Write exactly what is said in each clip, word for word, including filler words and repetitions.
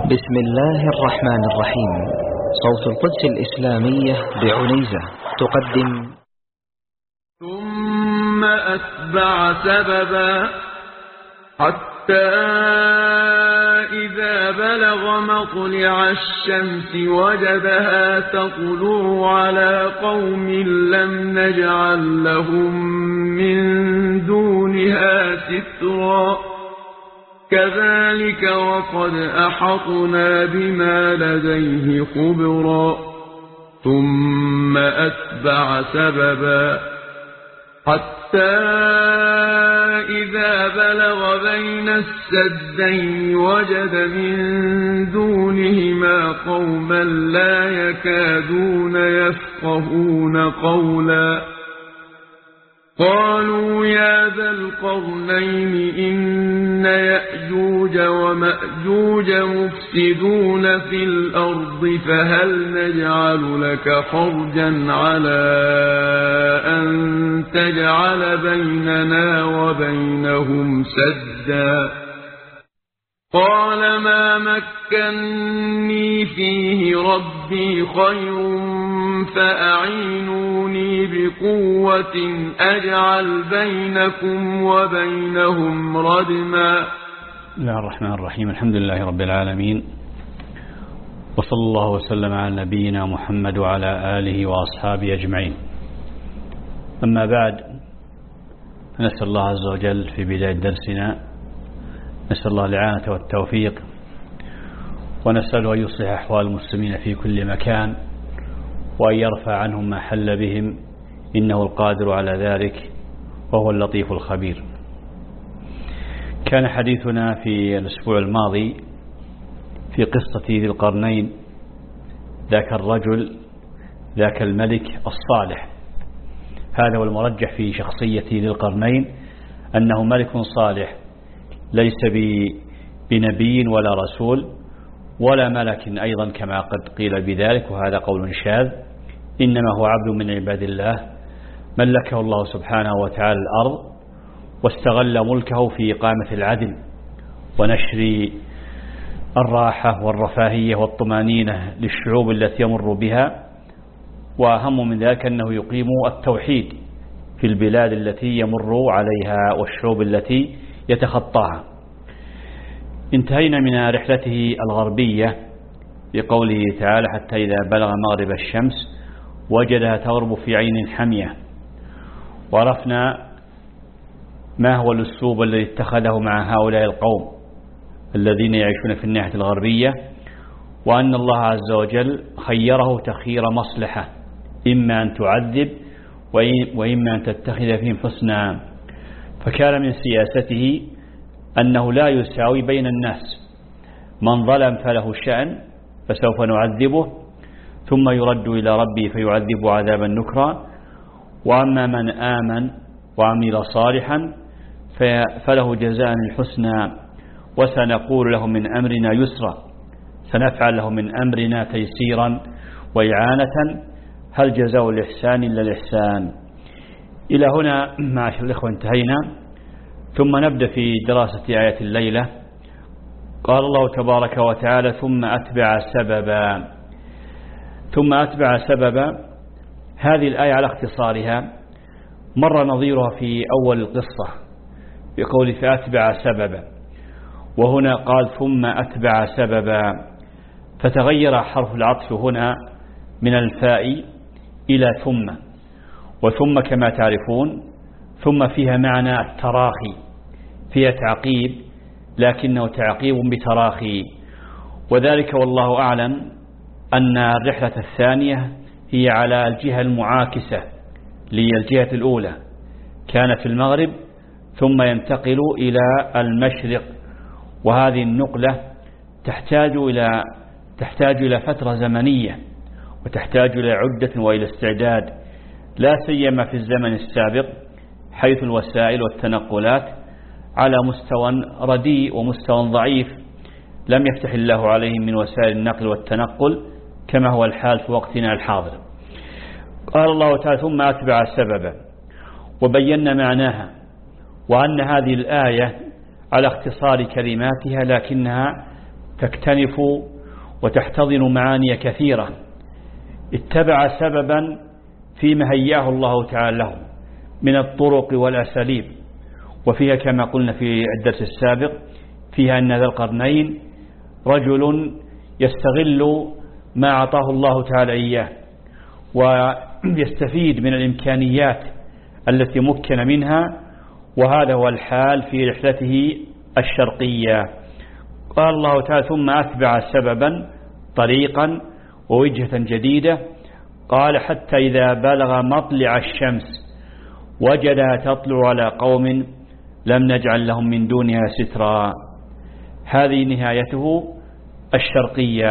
بسم الله الرحمن الرحيم. صوت القدس الإسلامية بعنيزة تقدم. ثم أتبع سببا حتى إذا بلغ مطلع الشمس وجدها تطلع على قوم لم نجعل لهم من دونها سترا كذلك وقد أحطنا بما لديه خبرا ثم أتبع سببا حتى إذا بلغ بين السدين وجد من دونهما قوما لا يكادون يفقهون قولا قالوا يا ذا القرنين إن يأجوج ومأجوج مفسدون في الأرض فهل نجعل لك خرجا على أن تجعل بيننا وبينهم سدا قال ما مكني فيه ربي خير فأعينوني بقوة أجعل بينكم وبينهم ردما. بسم الله الرحمن الرحيم. الحمد لله رب العالمين، وصلى الله وسلم على نبينا محمد وعلى آله وأصحابه أجمعين. أما بعد، نسأل الله عز وجل في بداية درسنا نسأل الله الإعانة والتوفيق، ونسأله أن يصلح أحوال المسلمين في كل مكان، وأن يرفع عنهم ما حل بهم، إنه القادر على ذلك وهو اللطيف الخبير. كان حديثنا في الأسبوع الماضي في قصة ذي القرنين، ذاك الرجل ذاك الملك الصالح. هذا هو المرجح في شخصية ذي القرنين، أنه ملك صالح ليس بنبي ولا رسول ولا ملك أيضا كما قد قيل بذلك، وهذا قول شاذ، إنما هو عبد من عباد الله ملكه الله سبحانه وتعالى الأرض، واستغل ملكه في إقامة العدل ونشر الراحة والرفاهية والطمانينة للشعوب التي يمر بها، وأهم من ذلك أنه يقيم التوحيد في البلاد التي يمر عليها والشعوب التي يتخطاها. انتهينا من رحلته الغربية بقوله تعالى حتى إذا بلغ مغرب الشمس وجدها تغرب في عين حمية، وعرفنا ما هو الأسلوب الذي اتخذه مع هؤلاء القوم الذين يعيشون في الناحية الغربية، وأن الله عز وجل خيره تخير مصلحة، إما أن تعذب وإما أن تتخذ فيهم حسنا. فكان من سياسته أنه لا يساوي بين الناس، من ظلم فله شأن فسوف نعذبه ثم يرد إلى ربي فيعذب عذابا نكرا، وأما من آمن وعمل صالحا فله جزاء الحسنى وسنقول له من أمرنا يسرا، سنفعل له من أمرنا تيسيرا وإعانة، هل جزاء الإحسان إلا الإحسان. إلى هنا معاشر الإخوة انتهينا، ثم نبدأ في دراسة آية الليلة. قال الله تبارك وتعالى ثم أتبع سببا. ثم أتبع سببا، هذه الآية على اختصارها مر نظيرها في أول القصة بقول فأتبع سببا، وهنا قال ثم أتبع سببا، فتغير حرف العطف هنا من الفاء إلى ثم، وثم كما تعرفون ثم فيها معنى التراخي، فيها تعقيب لكنه تعقيب بتراخي، وذلك والله أعلم أن الرحلة الثانية هي على الجهة المعاكسة للجهة الأولى، كانت في المغرب ثم ينتقل إلى المشرق، وهذه النقلة تحتاج إلى تحتاج إلى فترة زمنية، وتحتاج إلى عدة وإلى استعداد، لا سيما في الزمن السابق حيث الوسائل والتنقلات على مستوى رديء ومستوى ضعيف لم يفتح الله عليهم من وسائل النقل والتنقل كما هو الحال في وقتنا الحاضر. قال الله تعالى ثم أتبع سببا، وبينا معناها، وأن هذه الآية على اختصار كلماتها لكنها تكتنف وتحتضن معاني كثيرة. اتبع سببا فيما هياه الله تعالى له من الطرق والأساليب، وفيها كما قلنا في الدرس السابق فيها أن ذا القرنين رجل يستغل ما أعطاه الله تعالى إياه ويستفيد من الإمكانيات التي مكن منها، وهذا هو الحال في رحلته الشرقية. قال الله تعالى ثم أتبع سببا طريقا ووجهة جديدة، قال حتى إذا بلغ مطلع الشمس وجدها تطلع على قوم لم نجعل لهم من دونها سترا. هذه نهايته الشرقية،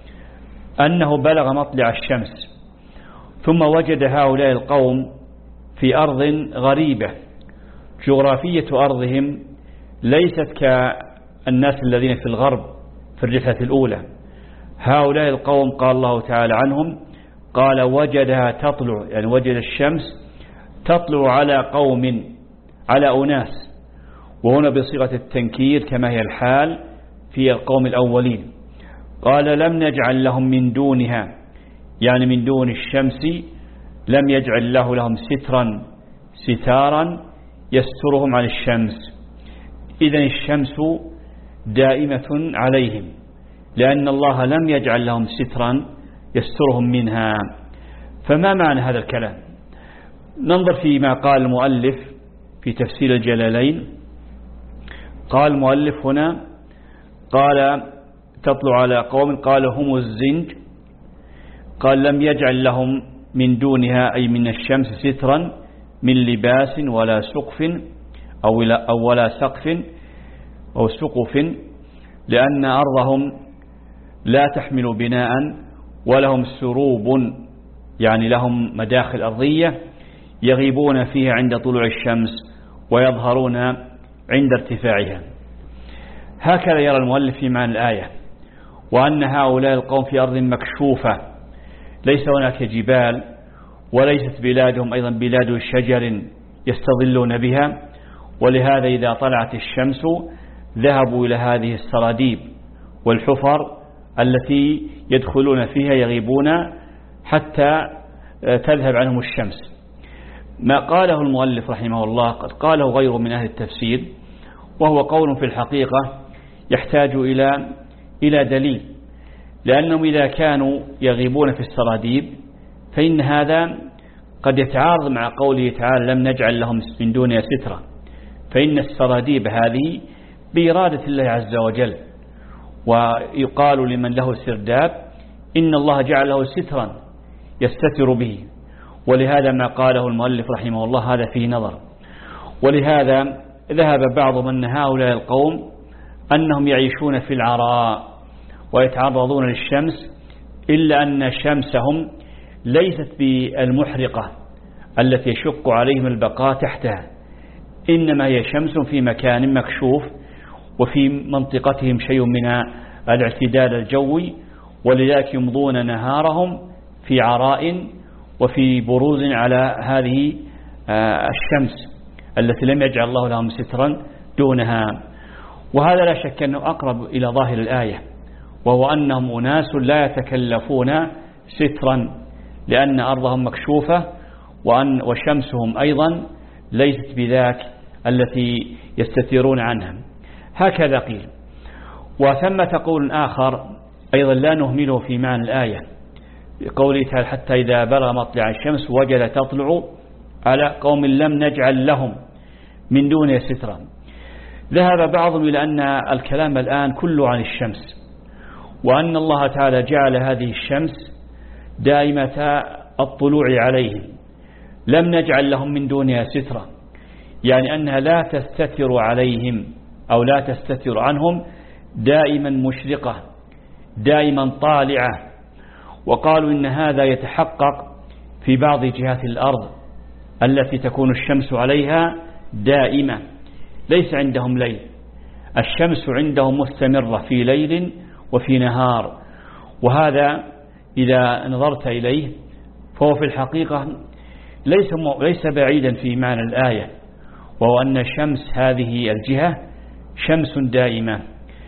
أنه بلغ مطلع الشمس ثم وجد هؤلاء القوم في أرض غريبة، جغرافية أرضهم ليست كالناس الذين في الغرب في الرحلة الأولى. هؤلاء القوم قال الله تعالى عنهم قال وجدها تطلع، يعني وجد الشمس تطلع على قوم، على أناس، وهنا بصيغة التنكير كما هي الحال في القوم الأولين. قال لم نجعل لهم من دونها، يعني من دون الشمس لم يجعل له لهم سترا ستارا يسترهم عن الشمس. إذن الشمس دائمة عليهم لأن الله لم يجعل لهم سترا يسترهم منها. فما معنى هذا الكلام؟ ننظر فيما قال المؤلف في تفسير الجلالين. قال المؤلف هنا قال تطلع على قوم، قال هم الزنج، قال لم يجعل لهم من دونها أي من الشمس سترا من لباس ولا سقف أو, أو ولا سقف أو سقف، لأن أرضهم لا تحمل بناء ولهم سروب، يعني لهم مداخل أرضية يغيبون فيها عند طلوع الشمس ويظهرون عند ارتفاعها. هكذا يرى المؤلف في معنى الآية، وأن هؤلاء القوم في أرض مكشوفة ليس هناك جبال، وليست بلادهم أيضا بلاد شجر يستظلون بها، ولهذا إذا طلعت الشمس ذهبوا إلى هذه السراديب والحفر التي يدخلون فيها يغيبون حتى تذهب عنهم الشمس. ما قاله المؤلف رحمه الله قد قاله غيره من أهل التفسير، وهو قول في الحقيقة يحتاج إلى إلى دليل، لأنهم إذا كانوا يغيبون في السراديب فإن هذا قد يتعارض مع قوله تعالى لم نجعل لهم من دونها سترا، فإن السراديب هذه بإرادة الله عز وجل، ويقال لمن له سرداب إن الله جعل له سترا يستتر به، ولهذا ما قاله المؤلف رحمه الله هذا فيه نظر. ولهذا ذهب بعضهم أن هؤلاء القوم أنهم يعيشون في العراء ويتعرضون للشمس، إلا أن شمسهم ليست بالمحرقة التي يشق عليهم البقاء تحتها، إنما هي شمس في مكان مكشوف، وفي منطقتهم شيء من الاعتدال الجوي، ولذلك يمضون نهارهم في عراء وفي بروز على هذه الشمس التي لم يجعل الله لهم سترا دونها. وهذا لا شك أنه أقرب إلى ظاهر الآية، وهو أنهم أناس لا يتكلفون سترا لأن أرضهم مكشوفة، وأن وشمسهم أيضا ليست بذاك التي يستترون عنها. هكذا قيل. وثمة قول آخر أيضا لا نهمله في معنى الآية، بقوله تعالى حتى إذا بلغ مطلع الشمس وجد تطلع على قوم لم نجعل لهم من دونه سترا. ذهب بعضهم إلى أن الكلام الآن كله عن الشمس، وأن الله تعالى جعل هذه الشمس دائمة الطلوع عليهم، لم نجعل لهم من دونها سترا، يعني أنها لا تستتر عليهم أو لا تستتر عنهم، دائما مشرقة دائما طالعة. وقالوا إن هذا يتحقق في بعض جهات الأرض التي تكون الشمس عليها دائمة، ليس عندهم ليل، الشمس عندهم مستمرة في ليل وفي نهار. وهذا إذا نظرت إليه فهو في الحقيقة ليس ليس بعيدا في معنى الآية، وهو أن شمس هذه الجهة شمس دائمة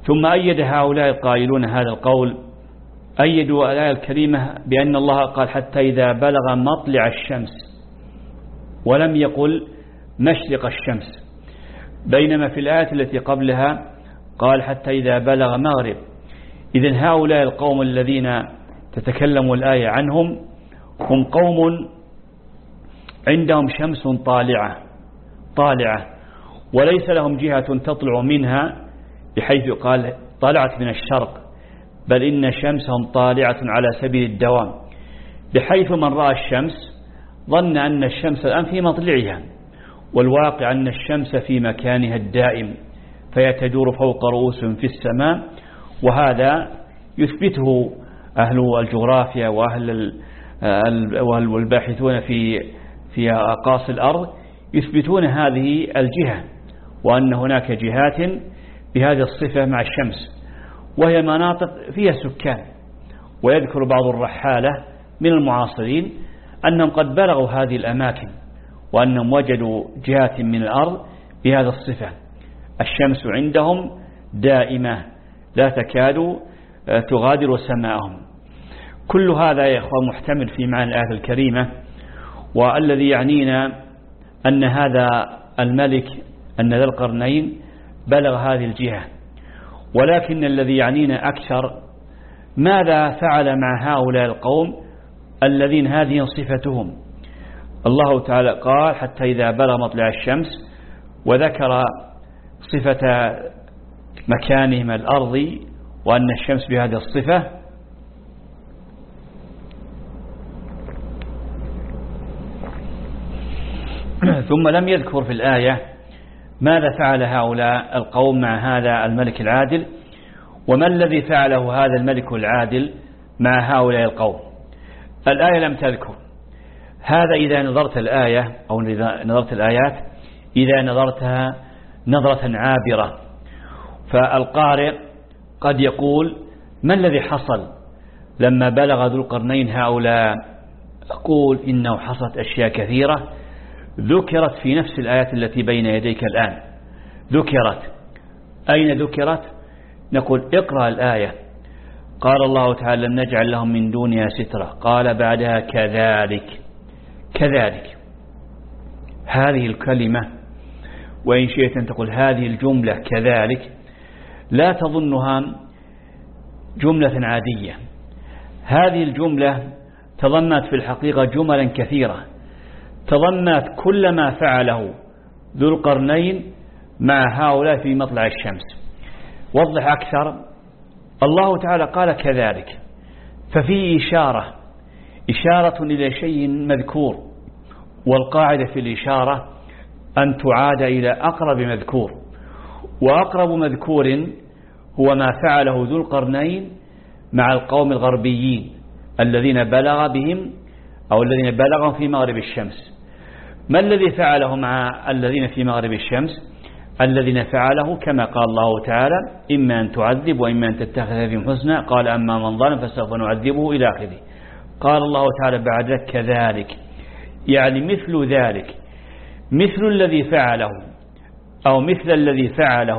ثم أيد هؤلاء القائلون هذا القول، أيدوا الآية الكريمة بأن الله قال حتى إذا بلغ مطلع الشمس، ولم يقل مشرق الشمس، بينما في الآية التي قبلها قال حتى إذا بلغ مغرب. إذن هؤلاء القوم الذين تتكلم الآية عنهم هم قوم عندهم شمس طالعة طالعة وليس لهم جهة تطلع منها بحيث قال طلعت من الشرق، بل إن شمسهم طالعة على سبيل الدوام، بحيث من رأى الشمس ظن أن الشمس الآن في مطلعها، والواقع أن الشمس في مكانها الدائم فهي تدور فوق رؤوسهم في السماء. وهذا يثبته أهل الجغرافيا وأهل والباحثون في في أقاصي الأرض، يثبتون هذه الجهة، وأن هناك جهات بهذه الصفة مع الشمس، وهي مناطق فيها سكان. ويذكر بعض الرحالة من المعاصرين أنهم قد بلغوا هذه الأماكن، وأنهم وجدوا جهات من الأرض بهذا الصفة، الشمس عندهم دائمة لا تكاد تغادر سماءهم. كل هذا يا إخوان محتمل في معنى الآية الكريمة، والذي يعنينا أن هذا الملك أن ذا القرنين بلغ هذه الجهة، ولكن الذي يعنينا أكثر ماذا فعل مع هؤلاء القوم الذين هذه صفتهم. الله تعالى قال حتى إذا بلغ مطلع الشمس، وذكر صفة مكانهم الأرضي وأن الشمس بهذه الصفة، ثم لم يذكر في الآية ماذا فعل هؤلاء القوم مع هذا الملك العادل، وما الذي فعله هذا الملك العادل مع هؤلاء القوم. الآية لم تذكر هذا. إذا نظرت الآية أو نظرت الآيات إذا نظرتها نظرة عابرة، فالقارئ قد يقول ما الذي حصل لما بلغ ذو القرنين هؤلاء؟ أقول إنه حصلت أشياء كثيرة ذكرت في نفس الآيات التي بين يديك الآن. ذكرت أين ذكرت؟ نقول اقرأ الآية. قال الله تعالى لم نجعل لهم من دونها سترة، قال بعدها كذلك. كذلك هذه الكلمة، وإن شئت أن تقول هذه الجملة كذلك، لا تظنها جملة عادية. هذه الجملة تضمنت في الحقيقة جملا كثيرة، تضمنت كل ما فعله ذو القرنين مع هؤلاء في مطلع الشمس. وضح أكثر، الله تعالى قال كذلك، ففي إشارة إشارة إلى شيء مذكور، والقاعدة في الإشارة أن تعاد إلى أقرب مذكور، وأقرب مذكور هو ما فعله ذو القرنين مع القوم الغربيين الذين بلغ بهم أو الذين بلغوا في مغرب الشمس. ما الذي فعله مع الذين في مغرب الشمس؟ الذين فعله كما قال الله تعالى إما أن تعذب وإما أن تتخذ فيهم حسنا، قال أما من ظلم فسوف نعذبه إلى آخره. قال الله تعالى بعد ذلك كذلك، يعني مثل ذلك، مثل الذي فعله أو مثل الذي فعله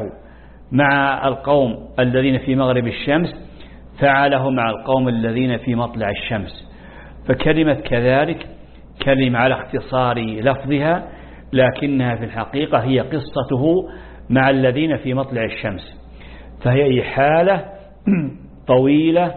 مع القوم الذين في مغرب الشمس فعله مع القوم الذين في مطلع الشمس. فكلمة كذلك كلمة على اختصار لفظها، لكنها في الحقيقة هي قصته مع الذين في مطلع الشمس، فهي حالة طويلة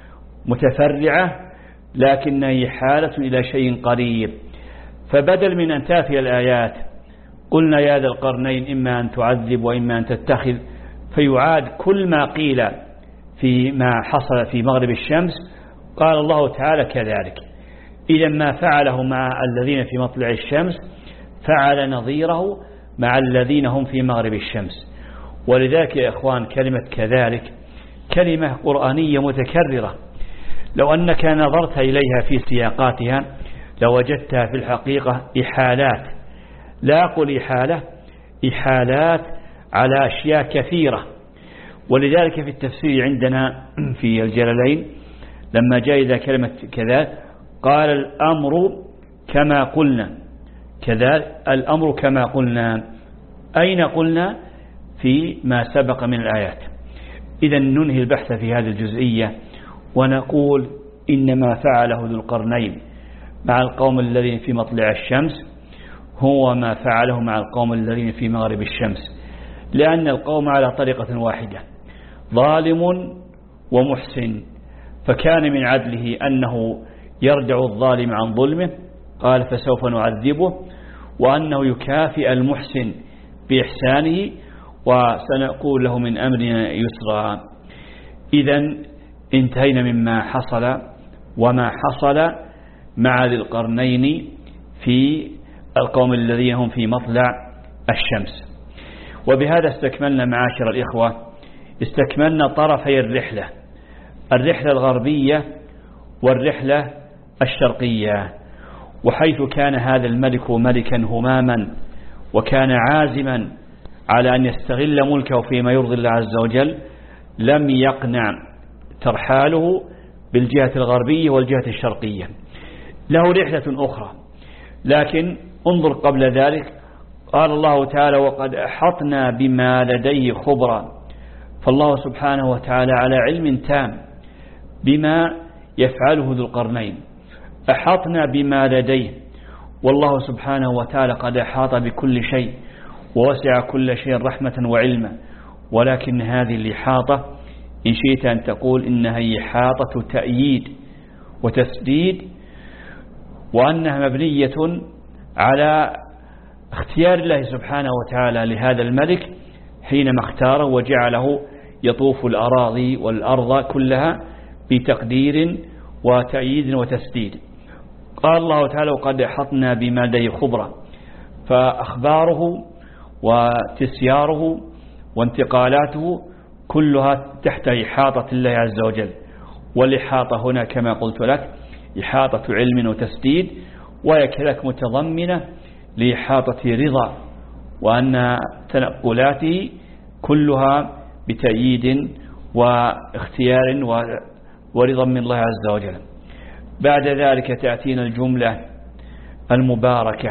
متفرعة، لكنها حالة إلى شيء قريب. فبدل من أن تأتي الآيات قلنا يا ذا القرنين إما أن تعذب وإما أن تتخذ، فيعاد كل ما قيل في ما حصل في مغرب الشمس. قال الله تعالى كذلك، إذا ما فعله مع الذين في مطلع الشمس فعل نظيره مع الذين هم في مغرب الشمس. ولذلك يا إخوان كلمة كذلك كلمة قرآنية متكررة، لو أنك نظرت إليها في سياقاتها لوجدتها في الحقيقة إحالات، لا أقول إحالة، إحالات على أشياء كثيرة. ولذلك في التفسير عندنا في الجلالين لما جاء إذا كلمة كذا قال الأمر كما قلنا، كذا الأمر كما قلنا. أين قلنا؟ في ما سبق من الآيات. إذا ننهي البحث في هذه الجزئية ونقول إنما فعله ذو القرنين مع القوم الذين في مطلع الشمس هو ما فعله مع القوم الذين في مغرب الشمس، لأن القوم على طريقة واحدة، ظالم ومحسن، فكان من عدله أنه يرجع الظالم عن ظلمه، قال فسوف نعذبه، وأنه يكافئ المحسن بإحسانه وسنقول له من أمرنا يسرا. إذن انتهينا مما حصل وما حصل مع ذي القرنين في القوم الذين هم في مطلع الشمس. وبهذا استكملنا معاشر الإخوة، استكملنا طرفي الرحلة، الرحلة الغربية والرحلة الشرقية. وحيث كان هذا الملك ملكا هماما وكان عازما على أن يستغل ملكه فيما يرضي الله عز وجل، لم يقنع ترحاله بالجهة الغربية والجهة الشرقية، له رحلة أخرى. لكن انظر قبل ذلك، قال الله تعالى وقد أحطنا بما لديه خبرا، فالله سبحانه وتعالى على علم تام بما يفعله ذو القرنين، أحطنا بما لديه، والله سبحانه وتعالى قد أحاط بكل شيء ووسع كل شيء رحمة وعلما. ولكن هذه الإحاطة إن شئت أن تقول إنها إحاطة تأييد وتسديد، وأنها مبنية على اختيار الله سبحانه وتعالى لهذا الملك حينما اختاره وجعله يطوف الأراضي والأرض كلها بتقدير وتأييد وتسديد. قال الله تعالى وقد أحطنا بما لديه خبرا، فأخباره وتسياره وانتقالاته كلها تحت إحاطة الله عز وجل. والإحاطة هنا كما قلت لك إحاطة علم وتسديد، ويكلك متضمنة لإحاطة رضا، وأن تنقلاته كلها بتأييد واختيار ورضا من الله عز وجل. بعد ذلك تأتينا الجملة المباركة،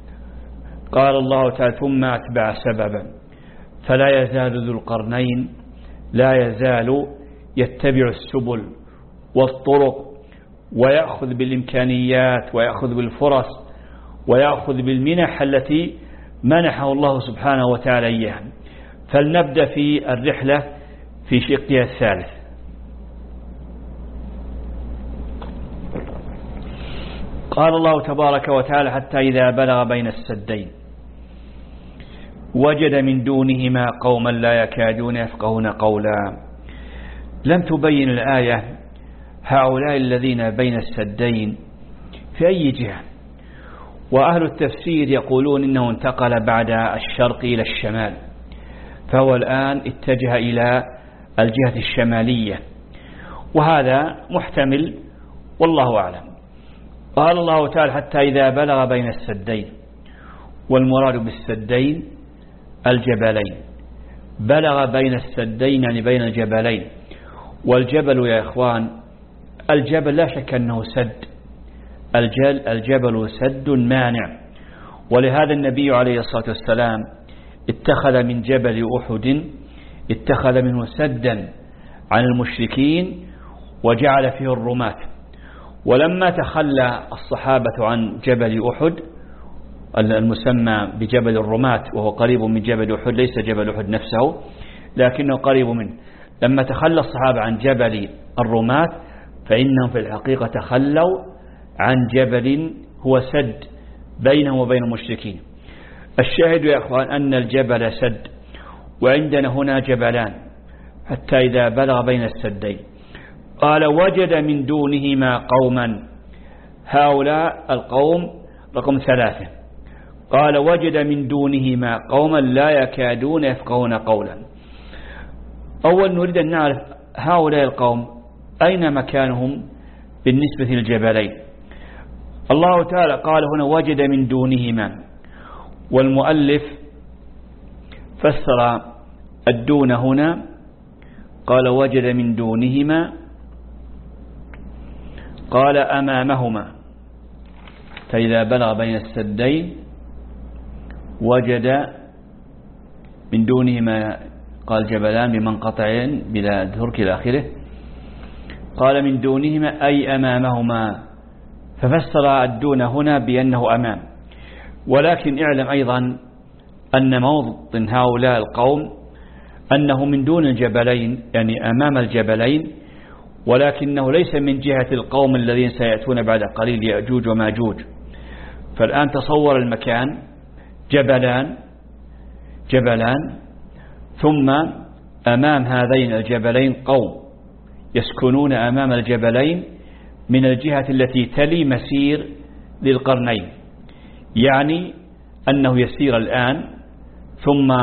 قال الله تعالى ثم أتبع سببا، فلا يزال ذو القرنين لا يزال يتبع السبل والطرق ويأخذ بالإمكانيات ويأخذ بالفرص ويأخذ بالمنح التي منحه الله سبحانه وتعالى إياها. فلنبدأ في الرحلة في شقها الثالث. قال الله تبارك وتعالى حتى إذا بلغ بين السدين وجد من دونهما قوما لا يكادون يفقهون قولا. لم تبين الآية هؤلاء الذين بين السدين في أي جهة، وأهل التفسير يقولون إنه انتقل بعد الشرق إلى الشمال، فهو الآن اتجه إلى الجهة الشمالية، وهذا محتمل والله أعلم. قال الله تعالى حتى إذا بلغ بين السدين، والمراد بالسدين الجبلين، بلغ بين السدين يعني بين الجبلين. والجبل يا إخوان، الجبل لا شك أنه سد، الجل الجبل سد مانع، ولهذا النبي عليه الصلاة والسلام اتخذ من جبل أحد اتخذ منه سدا عن المشركين وجعل فيه الرماة. ولما تخلى الصحابة عن جبل أحد المسمى بجبل الرماة، وهو قريب من جبل أحد، ليس جبل أحد نفسه لكنه قريب منه، لما تخلى الصحابة عن جبل الرماة فإنهم في الحقيقة تخلوا عن جبل هو سد بينهم وبين المشركين. الشاهد يا أخوان أن الجبل سد، وعندنا هنا جبلان حتى إذا بلغ بين السدين. قال وجد من دونهما قوما، هؤلاء القوم رقم ثلاثة. قال وجد من دونهما قوما لا يكادون يفقهون قولا. أول نريد أن نعرف هؤلاء القوم أين مكانهم بالنسبة للجبلين. الله تعالى قال هنا وجد من دونهما، والمؤلف فسر الدون هنا قال وجد من دونهما، قال أمامهما، فإذا بلغ بين السدين وجد من دونهما قال جبلان بمنقطعين بلا ترك إلى آخره. قال من دونهما أي أمامهما، ففسر الدون هنا بأنه أمام. ولكن اعلم أيضا أن موطن هؤلاء القوم أنه من دون الجبلين، يعني أمام الجبلين، ولكنه ليس من جهة القوم الذين سيأتون بعد قليل يأجوج وماجوج. فالآن تصور المكان جبلان جبلان ثم أمام هذين الجبلين قوم يسكنون أمام الجبلين من الجهة التي تلي مسير للقرنين، يعني أنه يسير الآن ثم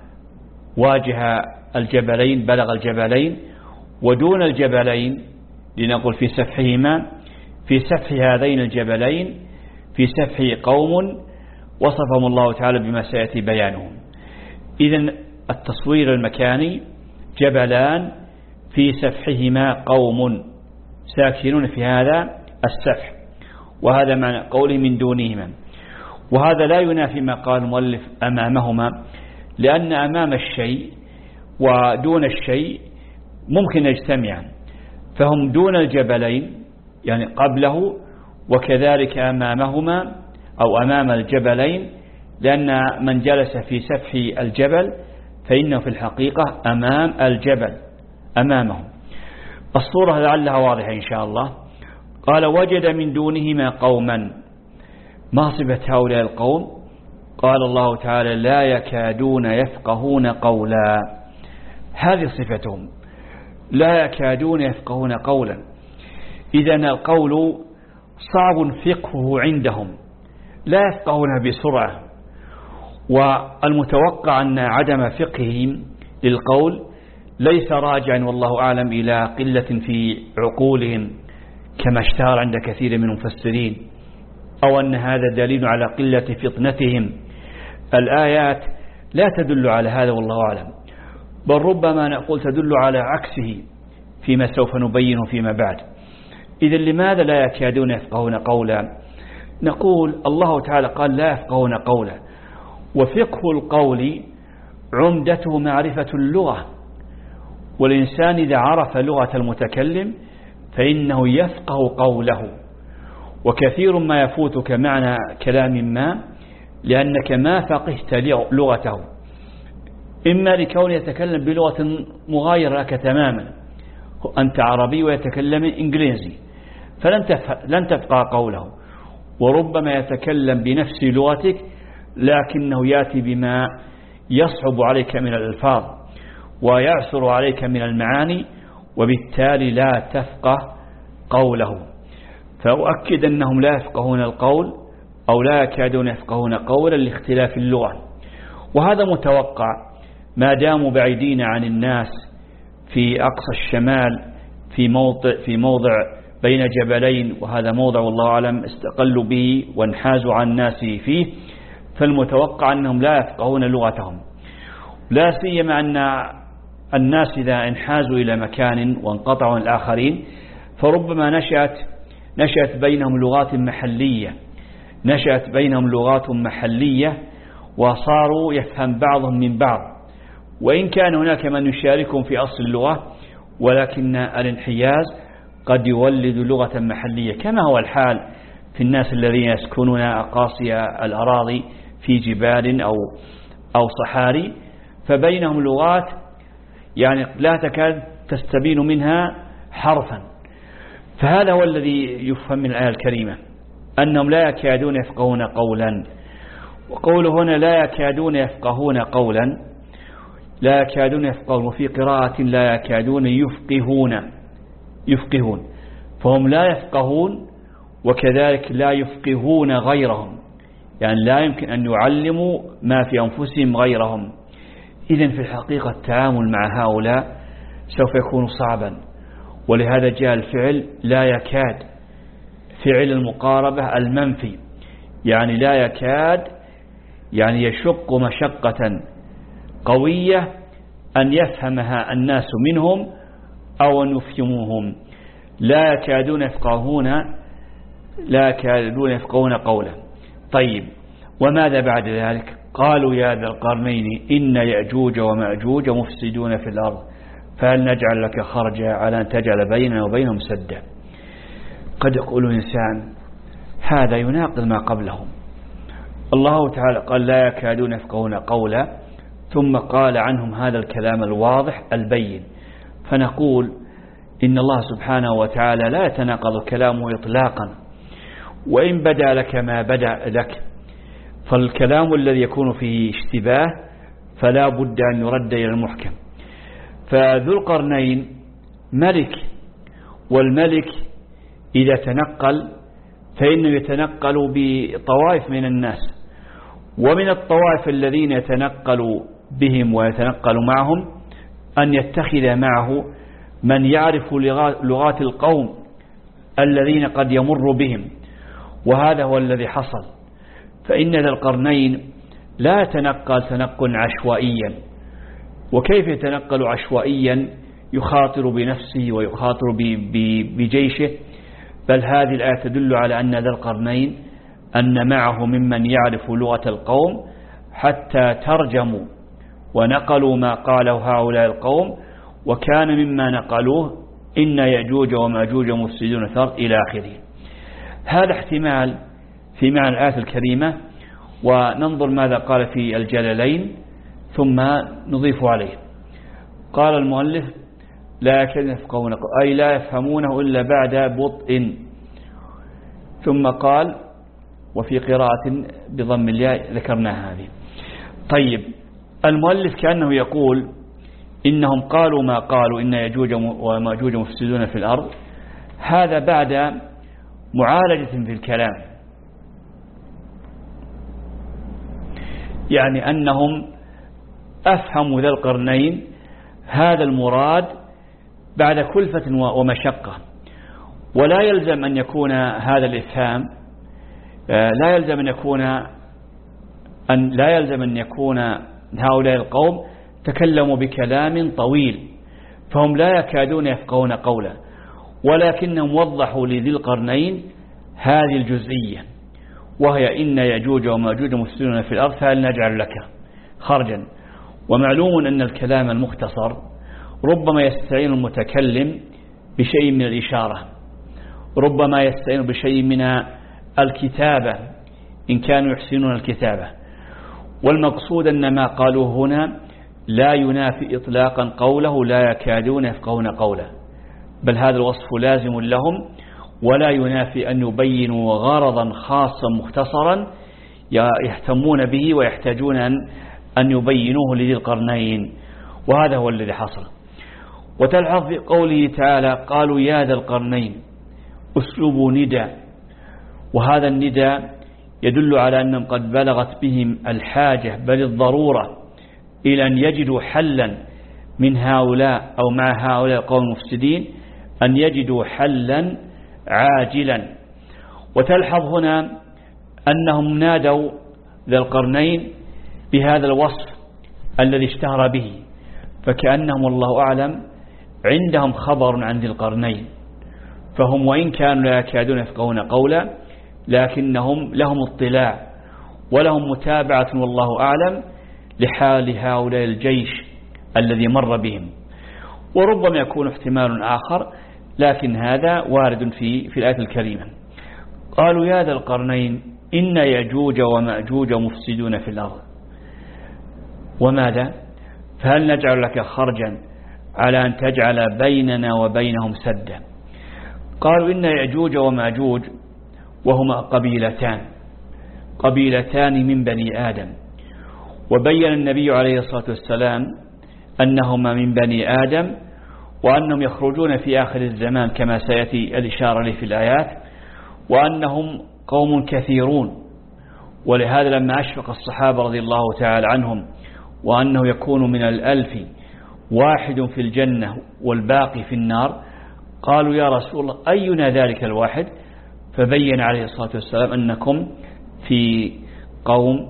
واجه الجبلين، بلغ الجبلين، ودون الجبلين لنقول في سفحهما، في سفح هذين الجبلين في سفح قوم وصفهم الله تعالى بما سيأتي بيانهم. إذن التصوير المكاني جبلان في سفحهما قوم ساكنون في هذا السفح، وهذا معنى قوله من دونهما. وهذا لا ينافي ما قال المؤلف أمامهما، لأن أمام الشيء ودون الشيء ممكن يجتمعان، فهم دون الجبلين يعني قبله، وكذلك أمامهما أو أمام الجبلين، لأن من جلس في سفح الجبل فإنه في الحقيقة أمام الجبل أمامهم. الصورة لعلها واضحة إن شاء الله. قال وجد من دونهما قوما، ما صفة هؤلاء القوم؟ قال الله تعالى لا يكادون يفقهون قولا، هذه صفتهم، لا يكادون يفقهون قولا. إذن القول صعب فقهه عندهم، لا يفقهون بسرعة، والمتوقع أن عدم فقههم للقول ليس راجعا والله أعلم إلى قلة في عقولهم كما اشتهر عند كثير من المفسرين، أو أن هذا دليل على قلة فطنتهم. الآيات لا تدل على هذا والله أعلم، بل ربما نقول تدل على عكسه فيما سوف نبينه فيما بعد. إذن لماذا لا يكادون يفقهون قولا؟ نقول الله تعالى قال لا يفقهون قولا، وفقه القول عمدته معرفة اللغة، والإنسان إذا عرف لغة المتكلم فإنه يفقه قوله. وكثير ما يفوتك معنى كلام ما لأنك ما فقهت لغته، إما لكون يتكلم بلغة مغايرة لك تماما، أنت عربي ويتكلم إنجليزي فلن تفقه قوله، وربما يتكلم بنفس لغتك لكنه يأتي بما يصعب عليك من الألفاظ ويعسر عليك من المعاني، وبالتالي لا تفقه قوله. فأؤكد أنهم لا يفقهون القول أو لا يكادون يفقهون قولا لاختلاف اللغة، وهذا متوقع ما داموا بعيدين عن الناس في أقصى الشمال في موضع, في موضع بين جبلين، وهذا موضع والله أعلم استقلوا به وانحازوا عن الناس فيه، فالمتوقع أنهم لا يفقهون لغتهم، لا سيما أن الناس إذا انحازوا إلى مكان وانقطعوا عن الآخرين فربما نشأت نشأت بينهم لغات محلية نشأت بينهم لغات محلية وصاروا يفهم بعضهم من بعض، وإن كان هناك من يشاركهم في أصل اللغة، ولكن الانحياز قد يولد لغة محلية، كما هو الحال في الناس الذين يسكنون أقاصي الأراضي في جبال أو أو صحاري، فبينهم لغات يعني لا تكاد تستبين منها حرفا. فهذا هو الذي يفهم من الآية الكريمة، أنهم لا يكادون يفقهون قولا. وقوله هنا لا يكادون يفقهون قولا، لا يكادون يفقهون، وفي قراءة لا يكادون يفقهون يفقهون فهم لا يفقهون، وكذلك لا يفقهون غيرهم، يعني لا يمكن أن يعلموا ما في أنفسهم غيرهم. إذن في الحقيقة التعامل مع هؤلاء سوف يكون صعبا، ولهذا جاء الفعل لا يكاد، فعل المقاربة المنفي، يعني لا يكاد يعني يشق مشقة قوية أن يفهمها الناس منهم أو أن يفهموهم. لا يكادون يفقهون لا يكادون يفقهون قولا. طيب، وماذا بعد ذلك؟ قالوا يا ذا القرنين إن يأجوج ومأجوج مفسدون في الأرض فهل نجعل لك خرجا على أن تجعل بيننا وبينهم سدا. قد يقول الإنسان هذا يناقض ما قبلهم. الله تعالى قال لا يكادون يفقهون قولا، ثم قال عنهم هذا الكلام الواضح البين. فنقول إن الله سبحانه وتعالى لا يتناقض كلامه إطلاقا، وإن بدا لك ما بدا لك، فالكلام الذي يكون فيه اشتباه فلا بد أن يرد إلى المحكم. فذو القرنين ملك، والملك إذا تنقل فإنه يتنقل بطوائف من الناس، ومن الطوائف الذين يتنقل بهم ويتنقل معهم أن يتخذ معه من يعرف لغات القوم الذين قد يمر بهم، وهذا هو الذي حصل. فإن ذا القرنين لا يتنقل تنقل عشوائيا. وكيف يتنقل عشوائيا؟ يخاطر بنفسه ويخاطر بجيشه، بل هذه الآية تدل على أن ذا القرنين أن معه ممن يعرف لغة القوم حتى ترجموا ونقلوا ما قاله هؤلاء القوم، وكان مما نقلوه إن يأجوج ومأجوج مفسدون في الأرض إلى آخره. هذا احتمال في معنى الآية الكريمة، وننظر ماذا قال في الجلالين ثم نضيف عليه. قال المؤلف لا يكادون يفقهون أي لا يفهمونه إلا بعد بطء. ثم قال وفي قراءة بضم الياء ذكرنا هذه. طيب، المؤلف كأنه يقول إنهم قالوا ما قالوا إن يأجوج ومأجوج مفسدون في الأرض، هذا بعد معالجة في الكلام، يعني أنهم أفهموا ذا القرنين هذا المراد بعد كلفة ومشقة. ولا يلزم أن يكون هذا الإفهام لا يلزم أن يكون أن لا يلزم أن يكون هؤلاء القوم تكلموا بكلام طويل فهم لا يكادون يفقهون قولا، ولكنهم وضحوا لذي القرنين هذه الجزئية، وهي إن يأجوج ومأجوج مفسدون في الأرض فهل نجعل لك خرجا. ومعلوم أن الكلام المختصر ربما يستعين المتكلم بشيء من الإشارة، ربما يستعين بشيء من الكتابة إن كانوا يحسنون الكتابة. والمقصود أن ما قالوه هنا لا ينافي إطلاقا قوله لا يكادون يفقهون قولا، بل هذا الوصف لازم لهم، ولا ينافي أن يبينوا غرضا خاصا مختصرا يهتمون به ويحتاجون أن يبينوه لذي القرنين، وهذا هو الذي حصل. وتلحظ في قوله تعالى قالوا يا ذا القرنين أسلوب ندى، وهذا الندى يدل على أنهم قد بلغت بهم الحاجة بل الضرورة إلى أن يجدوا حلا من هؤلاء أو مع هؤلاء القوم المفسدين، أن يجدوا حلا عاجلا. وتلحظ هنا أنهم نادوا ذا القرنين بهذا الوصف الذي اشتهر به، فكأنهم والله أعلم عندهم خبر عن ذي القرنين، فهم وإن كانوا لا يكادون يفقهون قولا لكنهم لهم اطلاع ولهم متابعة والله أعلم لحال هؤلاء الجيش الذي مر بهم. وربما يكون احتمال آخر، لكن هذا وارد في في الآية الكريمة. قالوا يا ذا القرنين إن يأجوج ومأجوج مفسدون في الأرض، وماذا؟ فهل نجعل لك خرجا على أن تجعل بيننا وبينهم سدا. قالوا إن يأجوج ومأجوج وهما قبيلتان قبيلتان من بني آدم، وبين النبي عليه الصلاة والسلام أنهما من بني آدم، وأنهم يخرجون في آخر الزمان كما سيأتي الإشارة له في الآيات، وأنهم قوم كثيرون. ولهذا لما أشفق الصحابة رضي الله تعالى عنهم وأنه يكون من الألف واحد في الجنة والباقي في النار، قالوا يا رسول الله أينا ذلك الواحد؟ فبين عليه الصلاة والسلام أنكم في قوم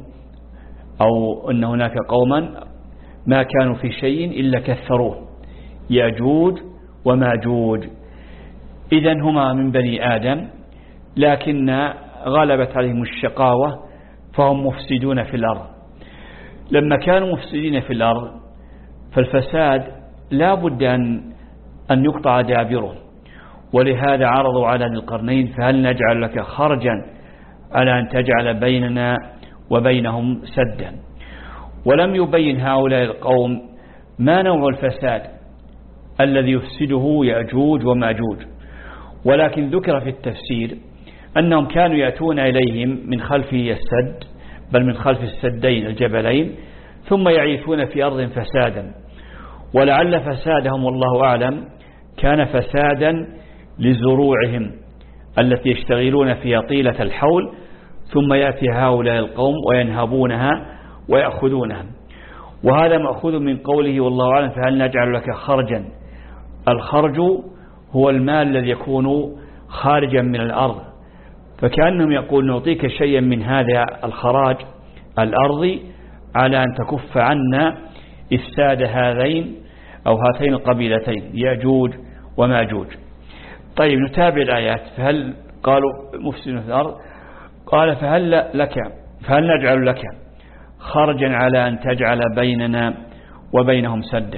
أو أن هناك قوما ما كانوا في شيء إلا كثروه، يأجوج وماجوج. إذن هما من بني آدم، لكن غلبت عليهم الشقاوة فهم مفسدون في الأرض. لما كانوا مفسدين في الأرض فالفساد لا بد أن, أن يقطع دابره، ولهذا عرضوا على ذي القرنين فهل نجعل لك خرجا على أن تجعل بيننا وبينهم سدا. ولم يبين هؤلاء القوم ما نوع الفساد الذي يفسده يأجوج وماجوج، ولكن ذكر في التفسير أنهم كانوا يأتون إليهم من خلف السد، بل من خلف السدين الجبلين، ثم يعيثون في أرض فسادا، ولعل فسادهم والله أعلم كان فسادا لزروعهم التي يشتغلون فيها طيلة الحول، ثم يأتي هؤلاء القوم وينهبونها ويأخذونها. وهذا مأخوذ من قوله والله أعلم فهل نجعل لك خرجا. الخرج هو المال الذي يكون خارجا من الأرض، فكأنهم يقول نعطيك شيئا من هذا الخراج الأرضي على أن تكف عنا إفساد هذين أو هاتين القبيلتين يأجوج وماجوج. طيب نتابع الآيات. فهل قالوا مفسدون في الأرض، قال فهل لك فهل نجعل لك خرجا على أن تجعل بيننا وبينهم سدا.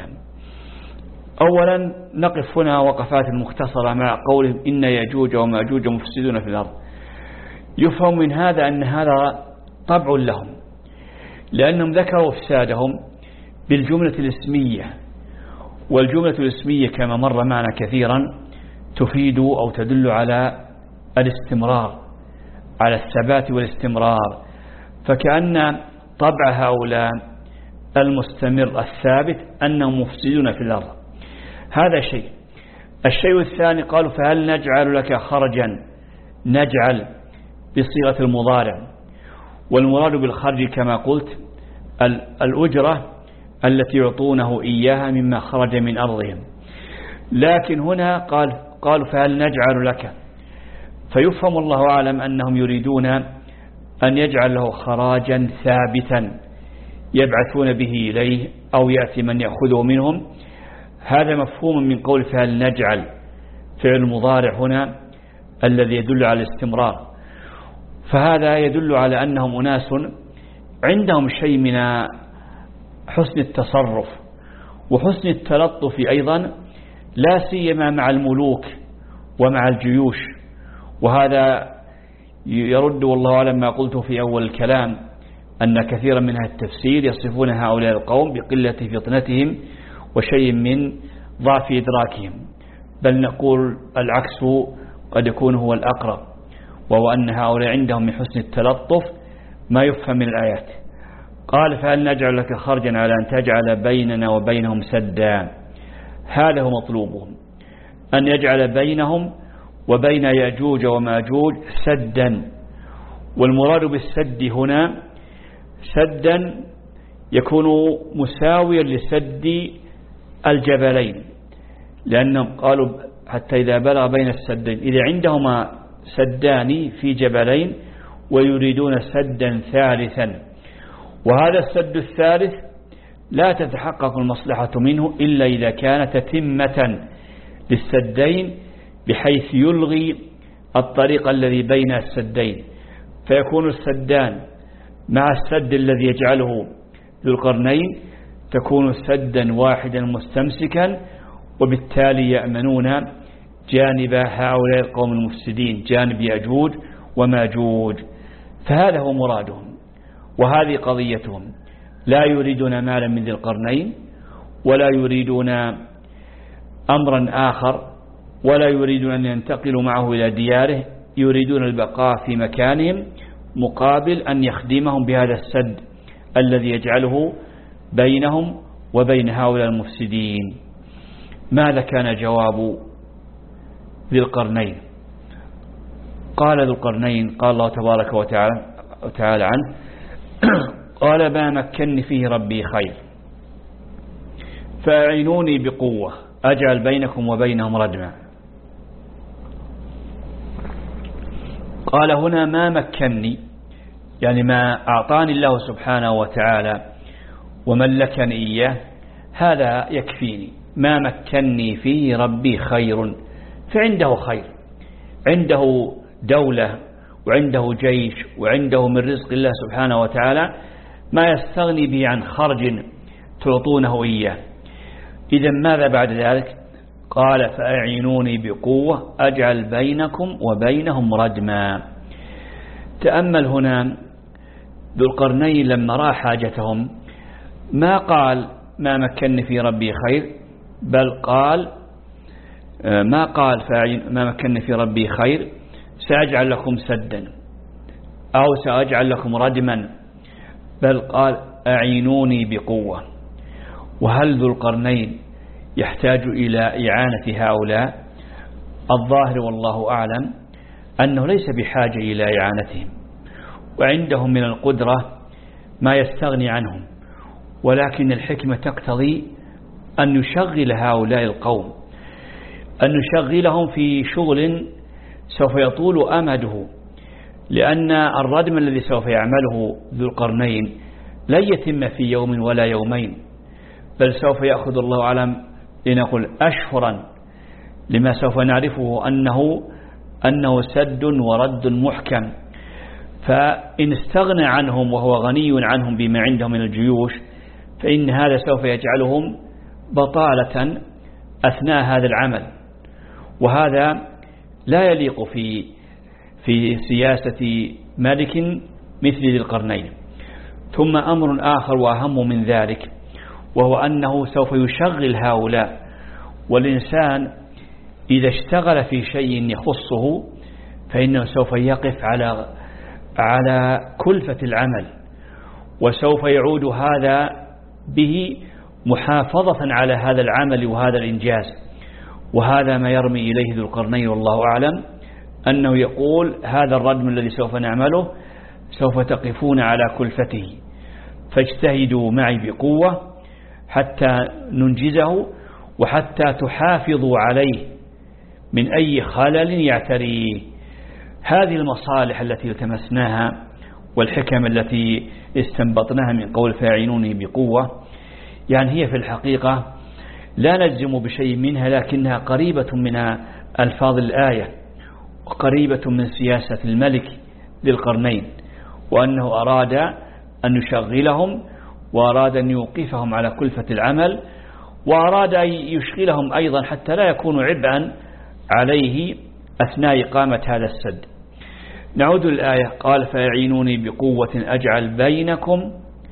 أولا نقف هنا وقفات مختصرة مع قولهم إن يأجوج وماجوج مفسدون في الأرض. يفهم من هذا أن هذا طبع لهم، لأنهم ذكروا إفسادهم بالجملة الاسمية، والجملة الاسمية كما مر معنا كثيرا تفيد أو تدل على الاستمرار، على الثبات والاستمرار، فكأن طبع هؤلاء المستمر الثابت أنهم مفسدون في الأرض. هذا شيء. الشيء الثاني قالوا فهل نجعل لك خرجا، نجعل بصيغة المضارع، والمراد بالخرج كما قلت الأجرة التي يعطونه إياها مما خرج من أرضهم. لكن هنا قال قالوا فهل نجعل لك، فيفهم الله أعلم أنهم يريدون أن يجعل له خراجا ثابتا يبعثون به إليه أو يأتي من يأخذه منهم. هذا مفهوم من قول فهل نجعل، فعل المضارع هنا الذي يدل على الاستمرار، فهذا يدل على أنهم أناس عندهم شيء من حسن التصرف وحسن التلطف أيضا، لا سيما مع الملوك ومع الجيوش. وهذا يرد والله أعلم ما قلته في أول الكلام أن كثيرا من التفسير يصفون هؤلاء القوم بقلة فطنتهم وشيء من ضعف إدراكهم، بل نقول العكس قد يكون هو الأقرب، وهو أن هؤلاء عندهم من حسن التلطف ما يفهم من الآيات. قال فهل نجعل لك خرجا على أن تجعل بيننا وبينهم سدا. هذا هو مطلوبهم، أن يجعل بينهم وبين يأجوج وماجوج سدا. والمراد بالسد هنا سدا يكون مساويا لسد الجبلين، لأنهم قالوا حتى إذا بلغ بين السدين، إذا عندهما سدان في جبلين ويريدون سدا ثالثا، وهذا السد الثالث لا تتحقق المصلحة منه إلا إذا كانت تتمة للسدين بحيث يلغي الطريق الذي بين السدين، فيكون السدان مع السد الذي يجعله ذو القرنين تكون سدا واحدا مستمسكا، وبالتالي يأمنون جانب هؤلاء القوم المفسدين، جانب يأجوج وماجوج. فهذا هو مرادهم وهذه قضيتهم. لا يريدون مالا من ذي القرنين، ولا يريدون أمرا آخر، ولا يريدون أن ينتقلوا معه إلى دياره، يريدون البقاء في مكانهم مقابل أن يخدمهم بهذا السد الذي يجعله بينهم وبين هؤلاء المفسدين. ماذا كان جواب ذي القرنين؟ قال ذو القرنين قال الله تبارك وتعالى, وتعالى عنه قال ما مكنني فيه ربي خير فاعينوني بقوة أجعل بينكم وبينهم ردما. قال هنا ما مكنني، يعني ما أعطاني الله سبحانه وتعالى وملكني إياه هذا يكفيني. ما مكنني فيه ربي خير، فعنده خير، عنده دولة وعنده جيش وعنده من رزق الله سبحانه وتعالى ما يستغني به عن خرج تعطونه إياه. إذا ماذا بعد ذلك؟ قال فأعينوني بقوة أجعل بينكم وبينهم ردما. تأمل هنا ذو القرنين لما رأى حاجتهم ما قال ما مكنني في ربي خير، بل قال ما قال ما مكنني في ربي خير سأجعل لكم سدا أو سأجعل لكم ردما، بل قال أعينوني بقوة. وهل ذو القرنين يحتاج إلى إعانة هؤلاء؟ الظاهر والله أعلم أنه ليس بحاجة إلى إعانتهم، وعندهم من القدرة ما يستغني عنهم، ولكن الحكمة تقتضي أن يشغل هؤلاء القوم، أن يشغلهم في شغل سوف يطول أمده، لأن الردم الذي سوف يعمله ذو القرنين لن يتم في يوم ولا يومين، بل سوف يأخذ الله أعلم لنقول أشهرا، لما سوف نعرفه أنه أنه سد ورد محكم. فإن استغنى عنهم وهو غني عنهم بما عندهم من الجيوش، فإن هذا سوف يجعلهم بطالة أثناء هذا العمل، وهذا لا يليق في في سياسة ملك مثل ذي القرنين. ثم أمر آخر وأهم من ذلك، وهو أنه سوف يشغل هؤلاء، والإنسان إذا اشتغل في شيء يخصه فإنه سوف يقف على على كلفة العمل، وسوف يعود هذا به محافظة على هذا العمل وهذا الإنجاز. وهذا ما يرمي إليه ذو القرنين والله أعلم، أنه يقول هذا الردم الذي سوف نعمله سوف تقفون على كلفته، فاجتهدوا معي بقوة حتى ننجزه، وحتى تحافظوا عليه من أي خلل يعتريه. هذه المصالح التي التمسناها والحكم التي استنبطناها من قول فاعينوني بقوة، يعني هي في الحقيقة لا نجزم بشيء منها، لكنها قريبة من ألفاظ الآية وقريبة من سياسة الملك ذي القرنين، وأنه أراد أن يشغلهم، وأراد أن يوقفهم على كلفة العمل، وأراد أن يشغلهم أيضا حتى لا يكونوا عبئا عليه أثناء إقامة هذا السد. نعود للآية. قال فأعينوني بقوة أجعل بينكم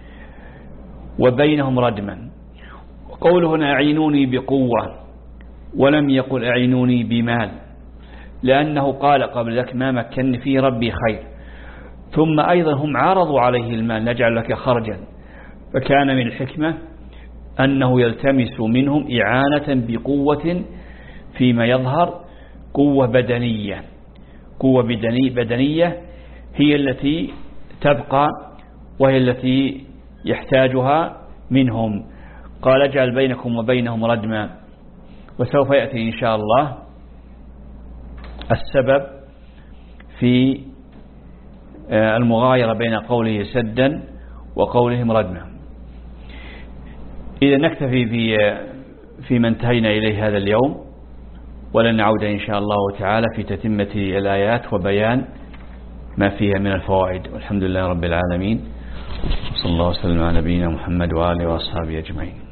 وبينهم ردما. قوله هنا أعينوني بقوة، ولم يقل أعينوني بمال، لأنه قال قبل ذلك ما مكنني فيه ربي خير. ثم أيضا هم عرضوا عليه المال نجعل لك خرجا، فكان من الحكمة أنه يلتمس منهم إعانة بقوة فيما يظهر قوة بدنية. قوة بدنية هي التي تبقى وهي التي يحتاجها منهم. قال اجعل بينكم وبينهم ردما. وسوف يأتي إن شاء الله السبب في المغايرة بين قوله سدا وقولهم ردما. إذا نكتفي في فيما انتهينا إليه هذا اليوم، ولن نعود إن شاء الله تعالى في تتمة الآيات وبيان ما فيها من الفوائد. والحمد لله رب العالمين، صلى الله وسلم على نبينا محمد وآله وأصحابه أجمعين.